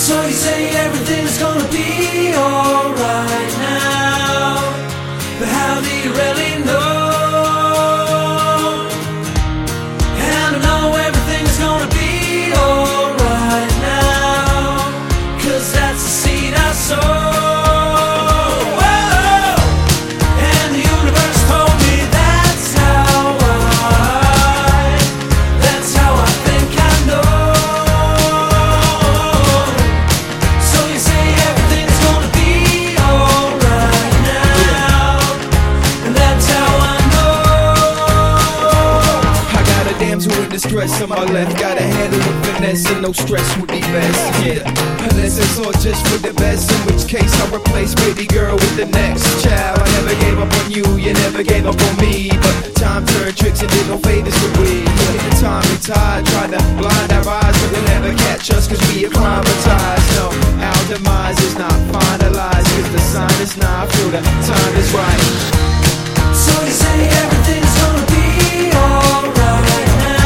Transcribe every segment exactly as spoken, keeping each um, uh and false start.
So you say everything's gonna be alright now, but how do you really know? And I know everything's gonna be alright now, 'cause that's the seed I sow. Stress on my left, gotta handle with finesse, and no stress would be best. Yeah, unless it's all just for the best, in which case I'll replace baby girl with the next child. I never gave up on you, you never gave up on me, but time turned tricks and did no favors for we. Yeah, the time and tide tried to blind our eyes, but they'll never catch us 'cause we acclimatized. No, our demise is not finalized, 'cause the sign is not, I feel the time is right. So you say everything's gonna be alright.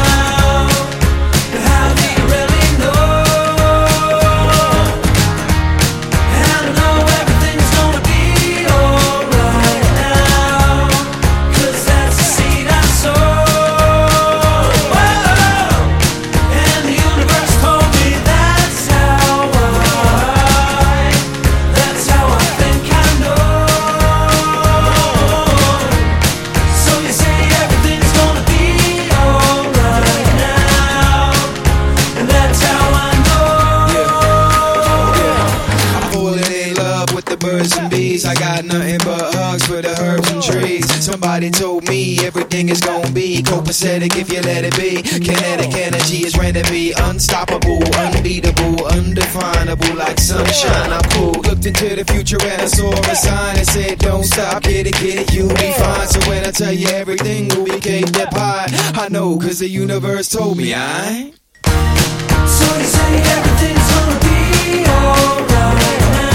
Birds and bees, I got nothing but hugs for the herbs and trees. Somebody told me everything is gonna be copacetic if you let it be. Kinetic energy is ready to be unstoppable, unbeatable, undefinable, like sunshine. I'm cool. Looked into the future and I saw a sign that said, don't stop, get it, get it, you'll be fine. So when I tell you everything will be cake that pie, I know 'cause the universe told me I. So you say everything's gonna be alright.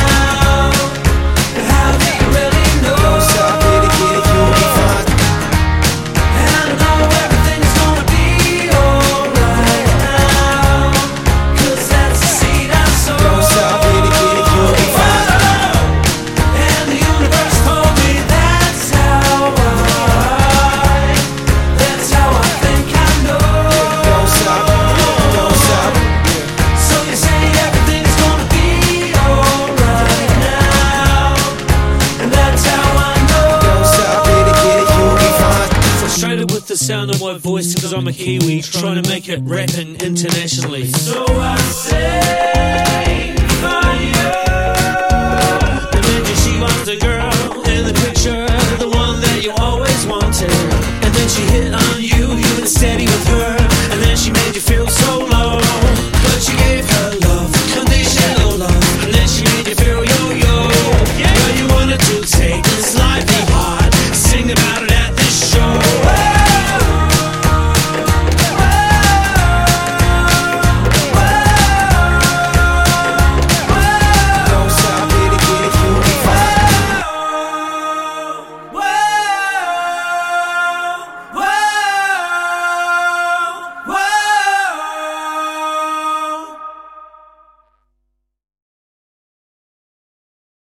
The sound of my voice, 'cause I'm a Kiwi trying to make it rapping internationally. So I say